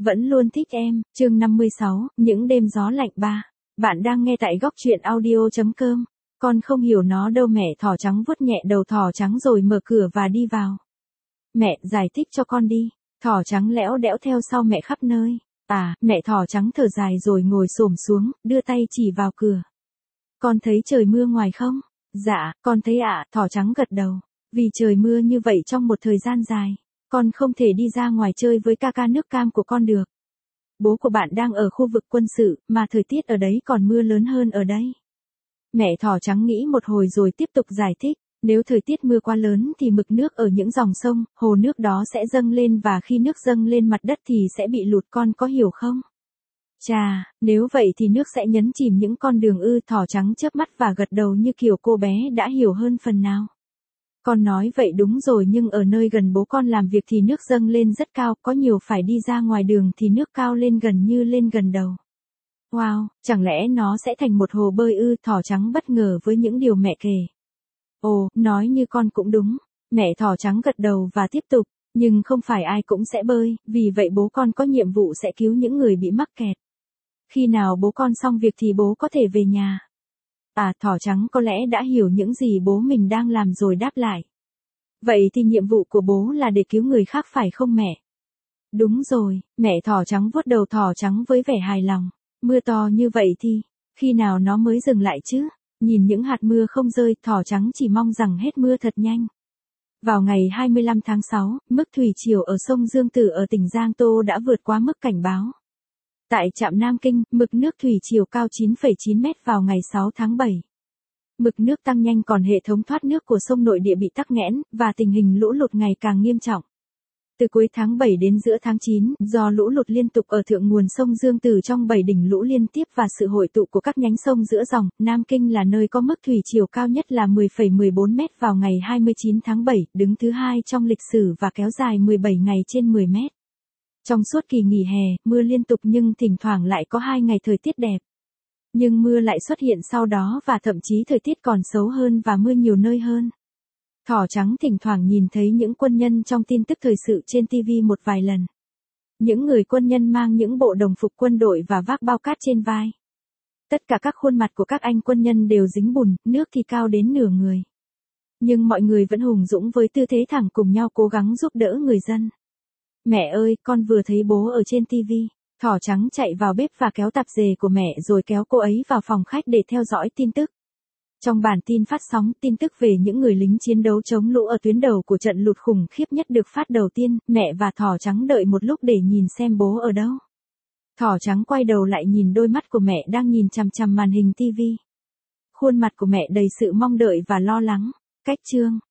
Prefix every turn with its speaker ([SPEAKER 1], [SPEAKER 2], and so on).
[SPEAKER 1] Vẫn luôn thích em, chương 56, những đêm gió lạnh 3. Bạn đang nghe tại góc truyện audio.com. Con không hiểu nó đâu, mẹ thỏ trắng vuốt nhẹ đầu thỏ trắng rồi mở cửa và đi vào. Mẹ, giải thích cho con đi. Thỏ trắng lẽo đẽo theo sau mẹ khắp nơi. Mẹ thỏ trắng thở dài rồi ngồi xổm xuống, đưa tay chỉ vào cửa. Con thấy trời mưa ngoài không? Dạ, con thấy ạ, thỏ trắng gật đầu. Vì trời mưa như vậy trong một thời gian dài, con không thể đi ra ngoài chơi với ca ca nước cam của con được. Bố của bạn đang ở khu vực quân sự, mà thời tiết ở đấy còn mưa lớn hơn ở đây. Mẹ thỏ trắng nghĩ một hồi rồi tiếp tục giải thích. Nếu thời tiết mưa quá lớn thì mực nước ở những dòng sông, hồ nước đó sẽ dâng lên, và khi nước dâng lên mặt đất thì sẽ bị lụt, con có hiểu không? Chà, nếu vậy thì nước sẽ nhấn chìm những con đường thỏ trắng chớp mắt và gật đầu như kiểu cô bé đã hiểu hơn phần nào. Con nói vậy đúng rồi, nhưng ở nơi gần bố con làm việc thì nước dâng lên rất cao, có nhiều phải đi ra ngoài đường thì nước cao lên gần như lên gần đầu. Wow, chẳng lẽ nó sẽ thành một hồ bơi thỏ trắng bất ngờ với những điều mẹ kể. Ồ, nói như con cũng đúng. Mẹ thỏ trắng gật đầu và tiếp tục, nhưng không phải ai cũng sẽ bơi, vì vậy bố con có nhiệm vụ sẽ cứu những người bị mắc kẹt. Khi nào bố con xong việc thì bố có thể về nhà. Thỏ trắng có lẽ đã hiểu những gì bố mình đang làm rồi đáp lại. Vậy thì nhiệm vụ của bố là để cứu người khác phải không mẹ? Đúng rồi, mẹ thỏ trắng vuốt đầu thỏ trắng với vẻ hài lòng. Mưa to như vậy thì, khi nào nó mới dừng lại chứ? Nhìn những hạt mưa không rơi, thỏ trắng chỉ mong rằng hết mưa thật nhanh. Vào ngày 25 tháng 6, mức thủy triều ở sông Dương Tử ở tỉnh Giang Tô đã vượt quá mức cảnh báo. Tại trạm Nam Kinh, mực nước thủy triều cao 9,9 mét vào ngày 6 tháng 7. Mực nước tăng nhanh, còn hệ thống thoát nước của sông nội địa bị tắc nghẽn, và tình hình lũ lụt ngày càng nghiêm trọng. Từ cuối tháng 7 đến giữa tháng 9, do lũ lụt liên tục ở thượng nguồn sông Dương Tử trong 7 đỉnh lũ liên tiếp và sự hội tụ của các nhánh sông giữa dòng, Nam Kinh là nơi có mức thủy triều cao nhất là 10,14 mét vào ngày 29 tháng 7, đứng thứ 2 trong lịch sử và kéo dài 17 ngày trên 10 mét. Trong suốt kỳ nghỉ hè, mưa liên tục nhưng thỉnh thoảng lại có 2 ngày thời tiết đẹp. Nhưng mưa lại xuất hiện sau đó, và thậm chí thời tiết còn xấu hơn và mưa nhiều nơi hơn. Thỏ trắng thỉnh thoảng nhìn thấy những quân nhân trong tin tức thời sự trên TV một vài lần. Những người quân nhân mang những bộ đồng phục quân đội và vác bao cát trên vai. Tất cả các khuôn mặt của các anh quân nhân đều dính bùn, nước thì cao đến nửa người. Nhưng mọi người vẫn hùng dũng với tư thế thẳng, cùng nhau cố gắng giúp đỡ người dân. Mẹ ơi, con vừa thấy bố ở trên TV. Thỏ trắng chạy vào bếp và kéo tạp dề của mẹ rồi kéo cô ấy vào phòng khách để theo dõi tin tức. Trong bản tin phát sóng, tin tức về những người lính chiến đấu chống lũ ở tuyến đầu của trận lụt khủng khiếp nhất được phát đầu tiên. Mẹ và thỏ trắng đợi một lúc để nhìn xem bố ở đâu. Thỏ trắng quay đầu lại nhìn đôi mắt của mẹ đang nhìn chằm chằm màn hình TV. Khuôn mặt của mẹ đầy sự mong đợi và lo lắng. Cách chương